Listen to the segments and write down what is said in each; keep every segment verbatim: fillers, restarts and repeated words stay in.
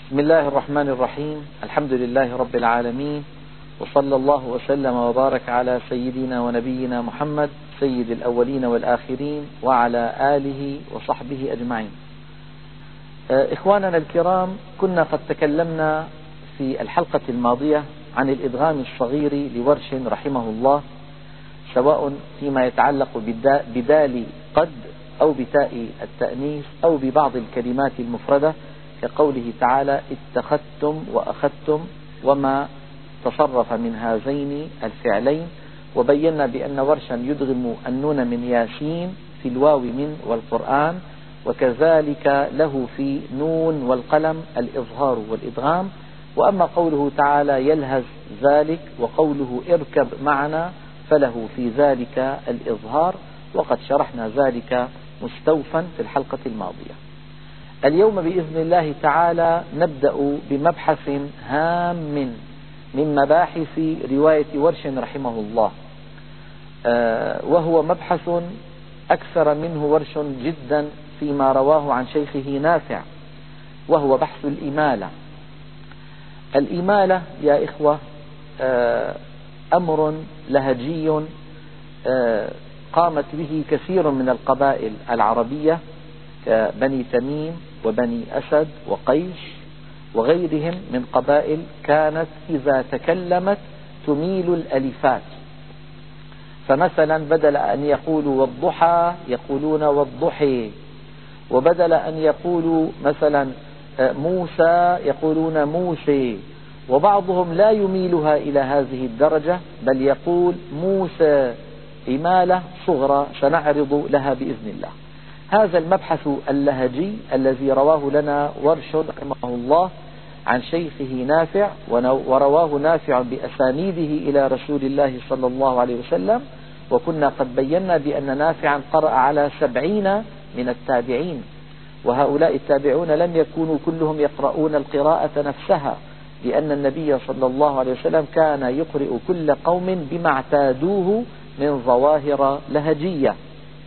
بسم الله الرحمن الرحيم. الحمد لله رب العالمين، وصلى الله وسلم وبارك على سيدنا ونبينا محمد سيد الأولين والآخرين وعلى آله وصحبه أجمعين. إخواننا الكرام، كنا قد تكلمنا في الحلقة الماضية عن الإدغام الصغير لورش رحمه الله، سواء فيما يتعلق بدال قد أو بتاء التأنيث أو ببعض الكلمات المفردة، كقوله تعالى اتخذتم وأخذتم وما تصرف من هذين الفعلين. وبينا بأن ورشا يدغم النون من ياسين في الواو من والقرآن، وكذلك له في نون والقلم الإظهار والإدغام. وأما قوله تعالى يلهز ذلك وقوله اركب معنا فله في ذلك الإظهار، وقد شرحنا ذلك مستوفا في الحلقة الماضية. اليوم بإذن الله تعالى نبدأ بمبحث هام من مباحث رواية ورش رحمه الله، وهو مبحث أكثر منه ورش جدا فيما رواه عن شيخه نافع، وهو بحث الإمالة. الإمالة يا إخوة أمر لهجي قامت به كثير من القبائل العربية كبني تميم وبني أسد وقيش وغيرهم من قبائل، كانت إذا تكلمت تميل الألفات. فمثلا بدل أن يقولوا والضحى يقولون والضحي، وبدل أن يقولوا مثلا موسى يقولون موسى، وبعضهم لا يميلها إلى هذه الدرجة بل يقول موسى، إمالة صغرى سنعرض لها بإذن الله. هذا المبحث اللهجي الذي رواه لنا ورش رحمه الله عن شيخه نافع، ورواه نافع بأسانيده إلى رسول الله صلى الله عليه وسلم. وكنا قد بينا بأن نافعا قرأ على سبعين من التابعين، وهؤلاء التابعون لم يكونوا كلهم يقرؤون القراءة نفسها، لأن النبي صلى الله عليه وسلم كان يقرئ كل قوم بما اعتادوه من ظواهر لهجية.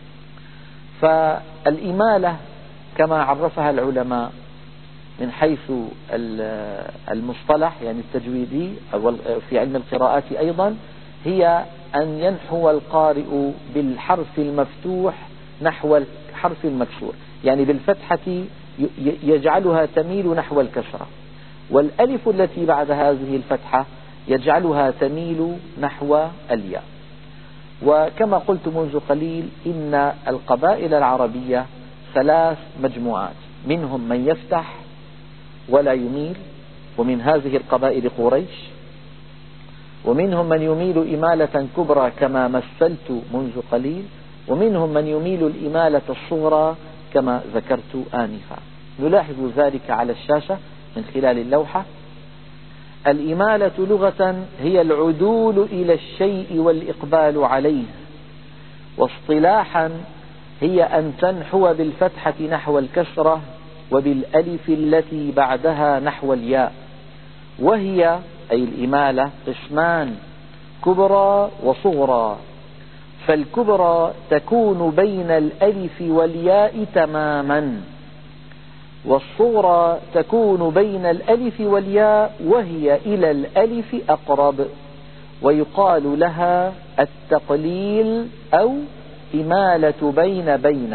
فالإمالة كما عرفها العلماء من حيث المصطلح يعني التجويدي أو في علم القراءات أيضا، هي أن ينحو القارئ بالحرف المفتوح نحو الحرف المكسور، يعني بالفتحة يجعلها تميل نحو الكسرة، والألف التي بعد هذه الفتحة يجعلها تميل نحو الياء. وكما قلت منذ قليل إن القبائل العربية ثلاث مجموعات، منهم من يفتح ولا يميل، ومن هذه القبائل قريش، ومنهم من يميل إمالة كبرى كما مثلت منذ قليل، ومنهم من يميل الإمالة الصغرى كما ذكرت آنفا. نلاحظ ذلك على الشاشة من خلال اللوحة. الإمالة لغة هي العدول إلى الشيء والإقبال عليه، واصطلاحا هي أن تنحو بالفتحة نحو الكسرة وبالألف التي بعدها نحو الياء. وهي أي الإمالة قسمان، كبرى وصغرى. فالكبرى تكون بين الألف والياء تماما، والصغرى تكون بين الألف والياء وهي إلى الألف أقرب، ويقال لها التقليل أو إمالة بين بين.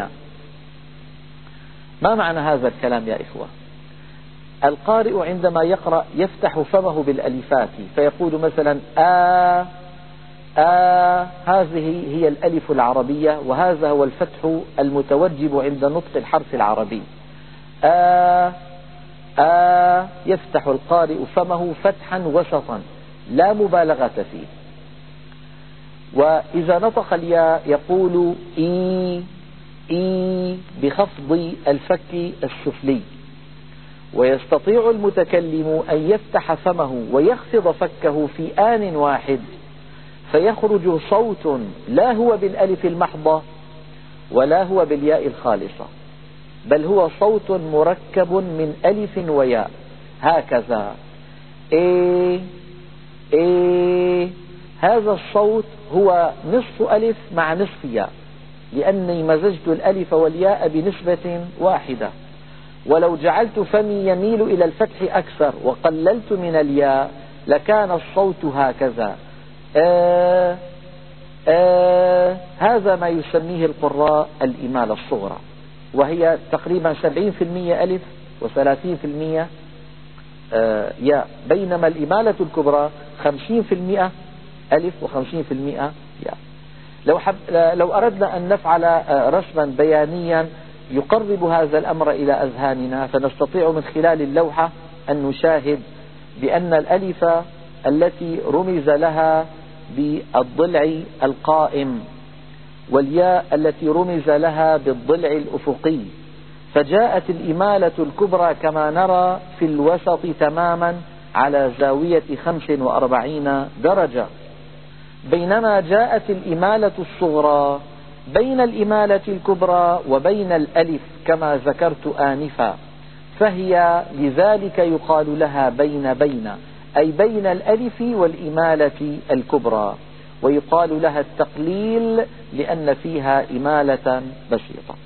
ما معنى هذا الكلام يا إخوة؟ القارئ عندما يقرأ يفتح فمه بالألفات، فيقول مثلا آ آ، هذه هي الألف العربية، وهذا هو الفتح المتوجب عند نطق الحرف العربي. آ آ، يفتح القارئ فمه فتحا وسطا لا مبالغة فيه. وإذا نطق الياء يقول إي إي بخفض الفك السفلي. ويستطيع المتكلم أن يفتح فمه ويخفض فكه في آن واحد، فيخرج صوت لا هو بالألف المحضة ولا هو بالياء الخالصة، بل هو صوت مركب من ألف وياء، هكذا إيه إيه. هذا الصوت هو نصف ألف مع نصف ياء، لأني مزجت الألف والياء بنسبة واحدة. ولو جعلت فمي يميل إلى الفتح أكثر وقللت من الياء لكان الصوت هكذا. آه آه هذا ما يسميه القراء الإمالة الصغرى، وهي تقريبا سبعين في المئة ألف وثلاثين في المئة آه ياء، بينما الإمالة الكبرى خمسين في المئة ألف وخمسين في المئة ياء. لو, حب لو أردنا أن نفعل رسما بيانيا يقرب هذا الأمر إلى أذهاننا، فنستطيع من خلال اللوحة أن نشاهد بأن الألف التي رمز لها بالضلع القائم والياء التي رمز لها بالضلع الأفقي، فجاءت الإمالة الكبرى كما نرى في الوسط تماما على زاوية خمس وأربعين درجة، بينما جاءت الإمالة الصغرى بين الإمالة الكبرى وبين الألف كما ذكرت آنفا، فهي لذلك يقال لها بين بين، أي بين الألف والإمالة الكبرى، ويقال لها التقليل لأن فيها إمالة بسيطة.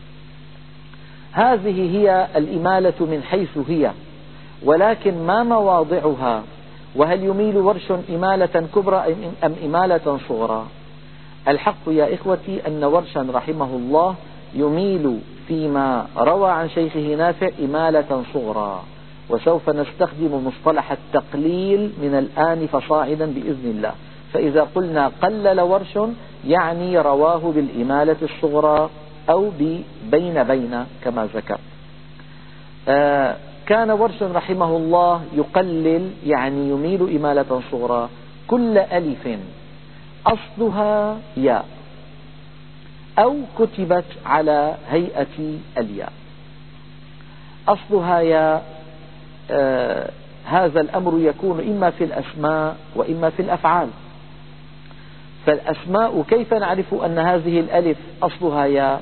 هذه هي الإمالة من حيث هي، ولكن ما مواضعها؟ وهل يميل ورش إمالة كبرى أم إمالة صغرى؟ الحق يا إخوتي أن ورشا رحمه الله يميل فيما روى عن شيخه نافع إمالة صغرى، وسوف نستخدم مصطلح التقليل من الآن فصاعدا بإذن الله. فإذا قلنا قلل ورش يعني رواه بالإمالة الصغرى أو بين بين كما ذكر. آه كان ورش رحمه الله يقلل يعني يميل إمالة صغرى كل ألف أصلها ياء أو كتبت على هيئة الياء. أصلها ياء، آه هذا الأمر يكون إما في الأسماء وإما في الأفعال. فالأسماء كيف نعرف أن هذه الألف أصلها ياء؟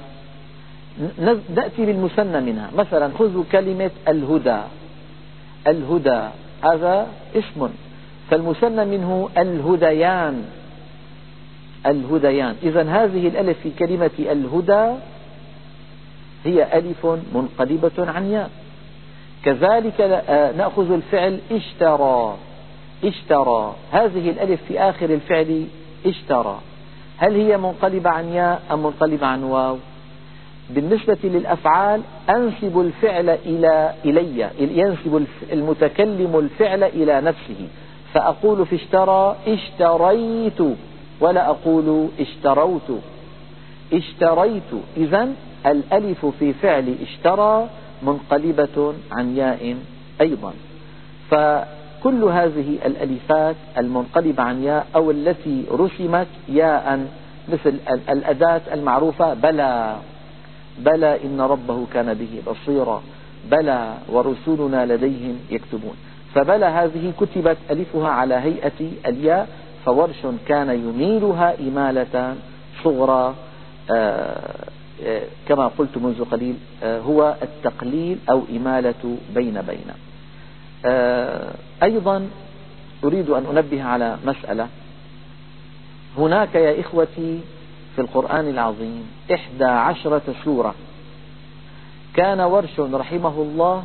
نأتي بالمثنى منها. مثلا خذوا كلمة الهدى، الهدى هذا اسم، فالمثنى منه الهديان، الهديان. إذن هذه الألف في كلمة الهدى هي ألف منقلبة عن ياء. كذلك نأخذ الفعل اشترى، اشترى هذه الألف في آخر الفعل اشترى، هل هي منقلبة عن ياء أم منقلبة عن واو؟ بالنسبة للأفعال أنسب الفعل إلى إلي، ينسب المتكلم الفعل إلى نفسه، فأقول في اشترى اشتريت ولا أقول اشتروت، اشتريت. إذن الألف في فعل اشترى منقلبة عن ياء أيضا. فكل هذه الألفات المنقلبة عن ياء أو التي رسمت ياء، مثل الأداة المعروفة بلى، بلى إن ربه كان به بصيرا، بلى ورسولنا لديهم يكتبون، فبلى هذه كتبت ألفها على هيئة الياء، فورش كان يميلها إمالة صغرى. آه آه كما قلت منذ قليل، آه هو التقليل أو إمالة بين بين. آه أيضا أريد أن أنبه على مسألة. هناك يا إخوتي في القرآن العظيم إحدى عشرة سورة كان ورش رحمه الله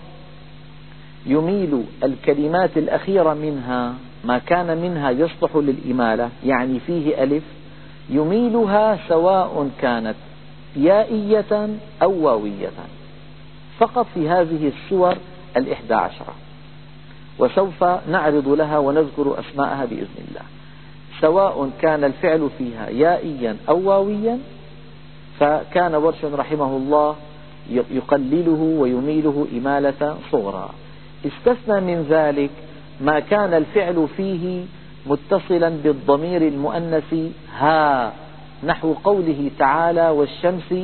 يميل الكلمات الأخيرة منها ما كان منها يصلح للإمالة، يعني فيه ألف، يميلها سواء كانت يائية أو واوية، فقط في هذه السور الإحدى عشرة، وسوف نعرض لها ونذكر أسماءها بإذن الله. سواء كان الفعل فيها يائيا أو واويا فكان ورش رحمه الله يقلله ويميله إمالة صغرى. استثنى من ذلك ما كان الفعل فيه متصلا بالضمير المؤنث ها، نحو قوله تعالى والشمس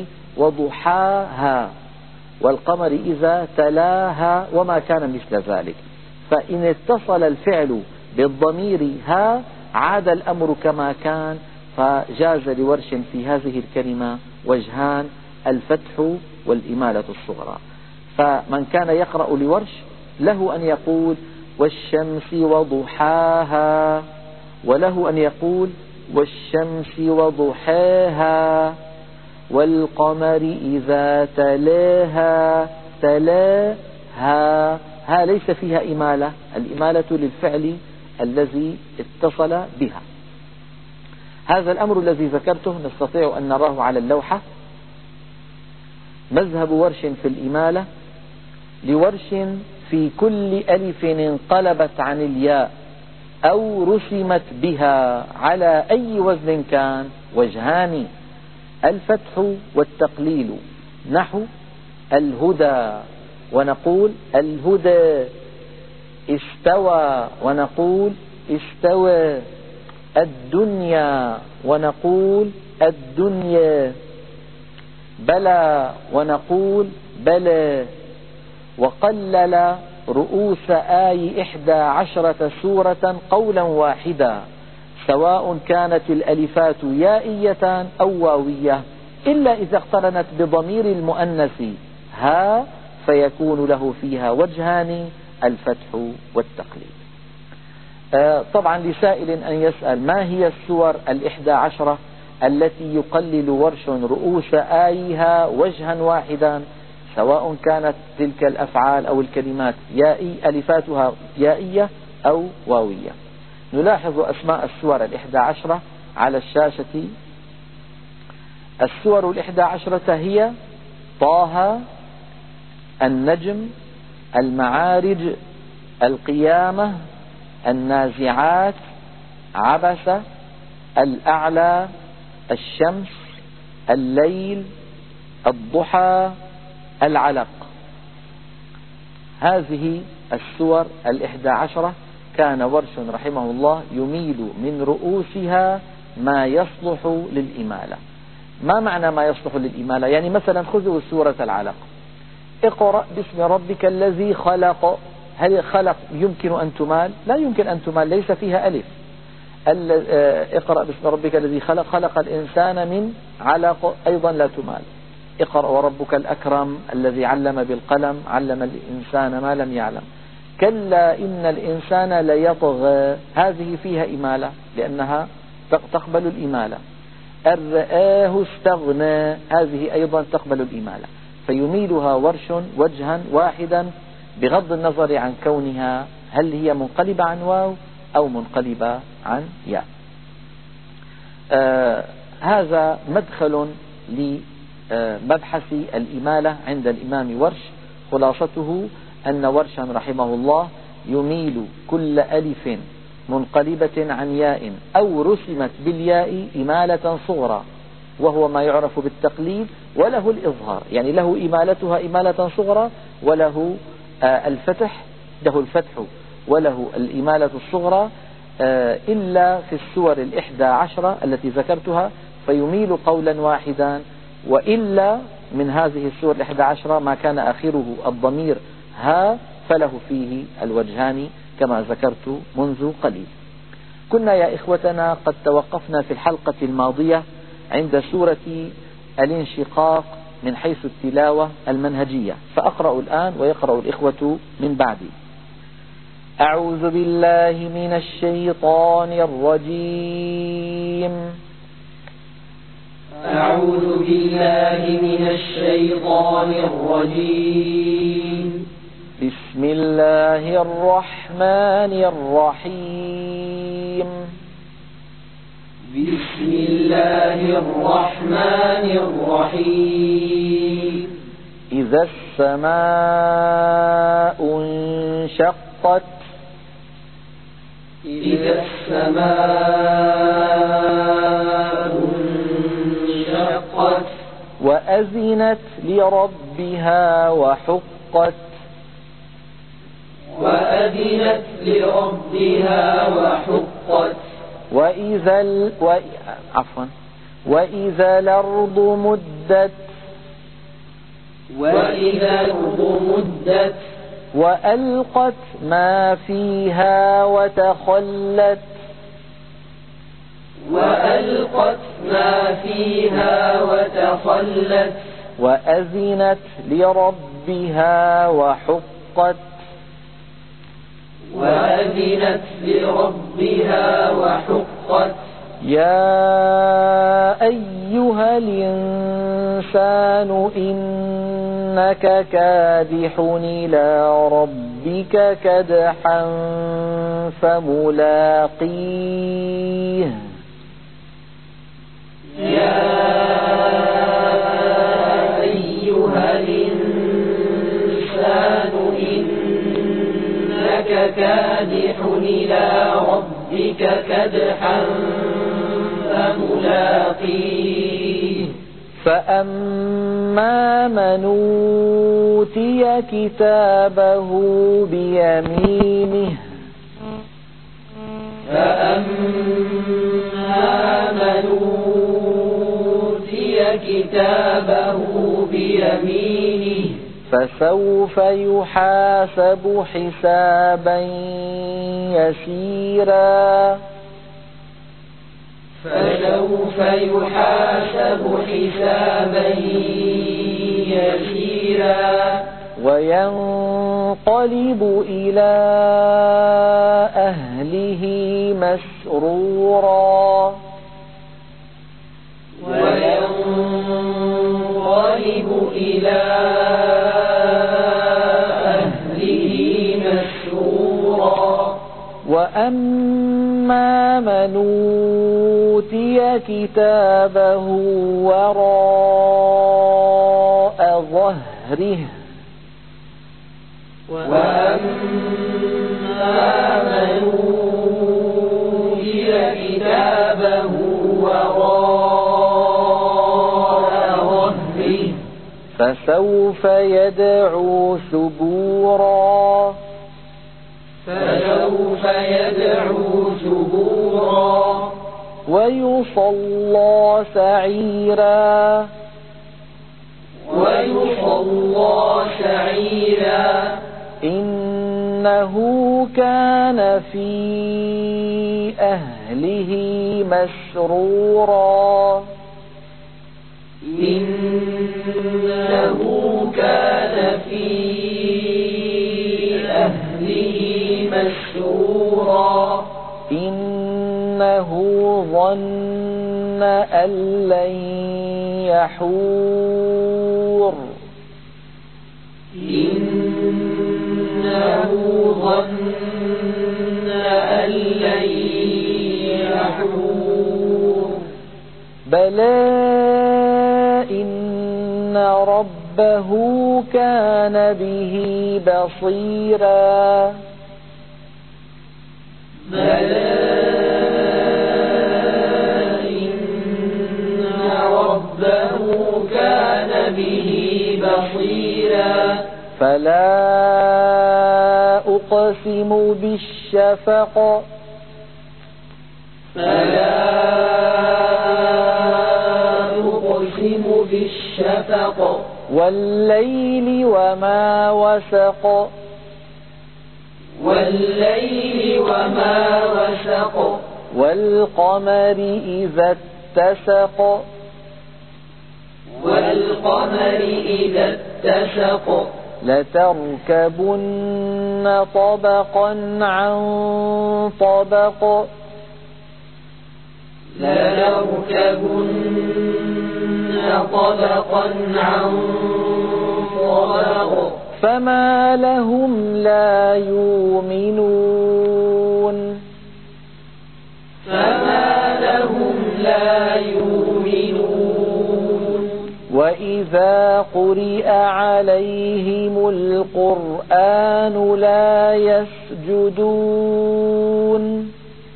وضحاها والقمر إذا تلاها وما كان مثل ذلك. فإن اتصل الفعل بالضمير ها عاد الأمر كما كان، فجاز لورش في هذه الكلمة وجهان، الفتح والإمالة الصغرى. فمن كان يقرأ لورش له أن يقول والشمس وضحاها، وله أن يقول والشمس وضحاها والقمر إذا تلاها، تلا ها ها ليس فيها إمالة، الإمالة للفعل الذي اتصل بها. هذا الأمر الذي ذكرته نستطيع أن نراه على اللوحة. مذهب ورش في الإمالة: لورش في كل ألف انقلبت عن الياء أو رسمت بها على أي وزن كان وجهان: الفتح والتقليل، نحو الهدى ونقول الهدى، استوى ونقول استوى، الدنيا ونقول الدنيا، بلى ونقول بلى. وقلل رؤوس آي إحدى عشرة سورة قولا واحدا، سواء كانت الألفات يائية أو واوية، إلا إذا اقترنت بضمير المؤنث ها فيكون له فيها وجهان: الفتح والتقليد. آه طبعا لسائل أن يسأل: ما هي السور الإحدى عشرة التي يقلل ورش رؤوس آيها وجها واحدا، سواء كانت تلك الأفعال أو الكلمات يائي ألفاتها يائية أو واوية؟ نلاحظ أسماء السور الإحدى عشرة على الشاشة. السور الإحدى عشرة هي طه، النجم، المعارج، القيامة، النازعات، عبس، الأعلى، الشمس، الليل، الضحى، العلق. هذه السور الإحدى عشرة كان ورش رحمه الله يميل من رؤوسها ما يصلح للإمالة. ما معنى ما يصلح للإمالة؟ يعني مثلا خذوا سورة العلق: اقرأ باسم ربك الذي خلق. هل خلق يمكن أن تمال؟ لا يمكن أن تمال، ليس فيها ألف. اقرأ باسم ربك الذي خلق، خلق الإنسان من علق، أيضا لا تمال. اقرأ وربك الأكرم الذي علم بالقلم، علم الإنسان ما لم يعلم. كلا إن الإنسان ليطغى، هذه فيها إمالة لأنها تقبل الإمالة. أن رآه استغنى، هذه أيضا تقبل الإمالة، فيميلها ورش وجها واحدا بغض النظر عن كونها هل هي منقلبة عن واو أو منقلبة عن ياء. آه هذا مدخل لمبحث الإمالة عند الإمام ورش. خلاصته أن ورشا رحمه الله يميل كل ألف منقلبة عن ياء أو رسمت بالياء إمالة صغرى، وهو ما يعرف بالتقليد، وله الإظهار، يعني له إمالتها إمالة صغرى، وله آه الفتح، له الفتح وله الإمالة الصغرى، آه إلا في السور الإحدى عشرة التي ذكرتها فيميل قولا واحدا، وإلا من هذه السور الإحدى عشرة ما كان آخره الضمير ها فله فيه الوجهان كما ذكرت منذ قليل. كنا يا إخوتنا قد توقفنا في الحلقة الماضية عند سورة الانشقاق من حيث التلاوة المنهجية، فأقرأ الآن ويقرأ الإخوة من بعدي. أعوذ بالله من الشيطان الرجيم. أعوذ بالله من الشيطان الرجيم. بسم الله الرحمن الرحيم. بسم الله الرحمن الرحيم. إذا السماء انشقت. إذا السماء انشقت. وأذنت لربها وحقت. وأذنت لربها وحقت. وإذا ال... و... عفوا وإذا الأرض مدت. وإذا الأرض مدت. وألقت ما فيها وتخلت. وألقت ما فيها وتخلت. وأذنت لربها وحقت. وأذنت لربها وحقت. يا أيها الإنسان إنا إنك كادح إلى ربك كدحا فملاقيه يا أيها الإنسان إنك كادح إلى ربك كدحا فملاقيه فأما من أوتي كتابه بيمينه فأما من أوتي كتابه بيمينه فسوف يحاسب حسابا يسيرا فسوف يحاسب حسابا يسيرا وينقلب إلى أهله مسرورا وينقلب إلى أهله مسرورا وأما من أوتي كتابه وراء ظهره وأما من أوتي كتابه وراء ظهره فسوف يدعو ثبورا فسوف يدعو ثبورا ويصلى سعيرا ويصلى سعيرا إنه كان في أهله مسرورا إنه كان في أهله مسرورا إنه ظن أن لن يحور إنه ظن أن لن يحور بلى إن ربه كان به بصيرا بلى إن ربه كان به بصيرا فلا أقسم بالشفق فلا أقسم بالشفق والليل وما وسق والليل وما وسق والقمر إذا اتسق والقمر إذا اتسق لتركبن طبقا عن طبق لتركبن طبقا عن طبق فما لهم لا يؤمنون فما لهم لا يؤمنون وإذا قرئ عليهم القرآن لا يسجدون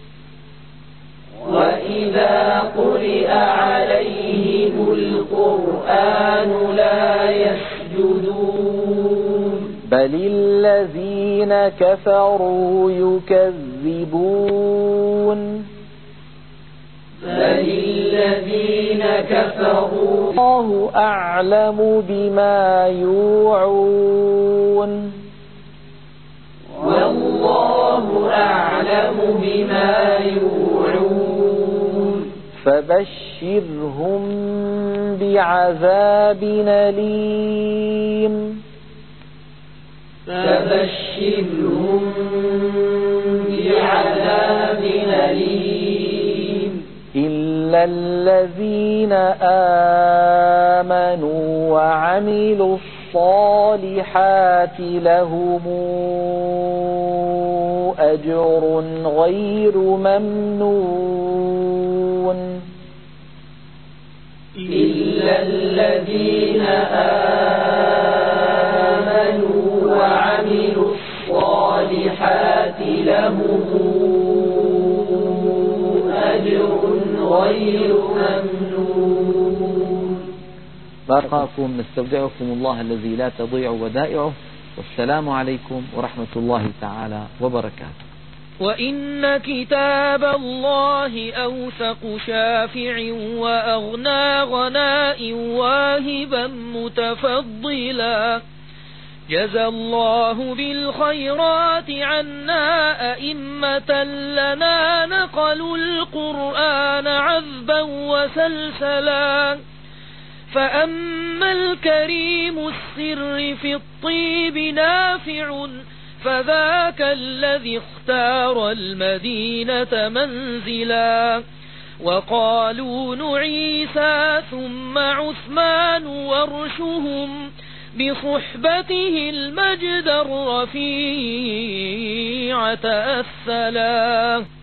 وإذا قرئ عليهم القرآن لا يسجدون بل الذين كفروا يكذبون بل الذين كفروا الله أعلم بما يوعون والله أعلم بما يوعون فبشرهم بعذاب أليم فبشرهم بعذاب أليم إلا الذين آمنوا وعملوا الصالحات الصالحات لهم أجر غير ممنون إلا الذين آمنوا وعملوا الصالحات لهم أجر غير ممنون. باركم نستودعكم الله الذي لا تضيع ودائعه، والسلام عليكم ورحمة الله تعالى وبركاته. وإن كتاب الله أوثق شافع وأغنى غناء واهبا متفضلا، جزى الله بالخيرات عنا أئمة لنا نقلوا القرآن عذبا وسلسلا، فأما الكريم السر في الطيب نافع فذاك الذي اختار المدينة منزلا، وقالون عيسى ثم عثمان ورشهم بصحبته المجد الرفيع تأثلا.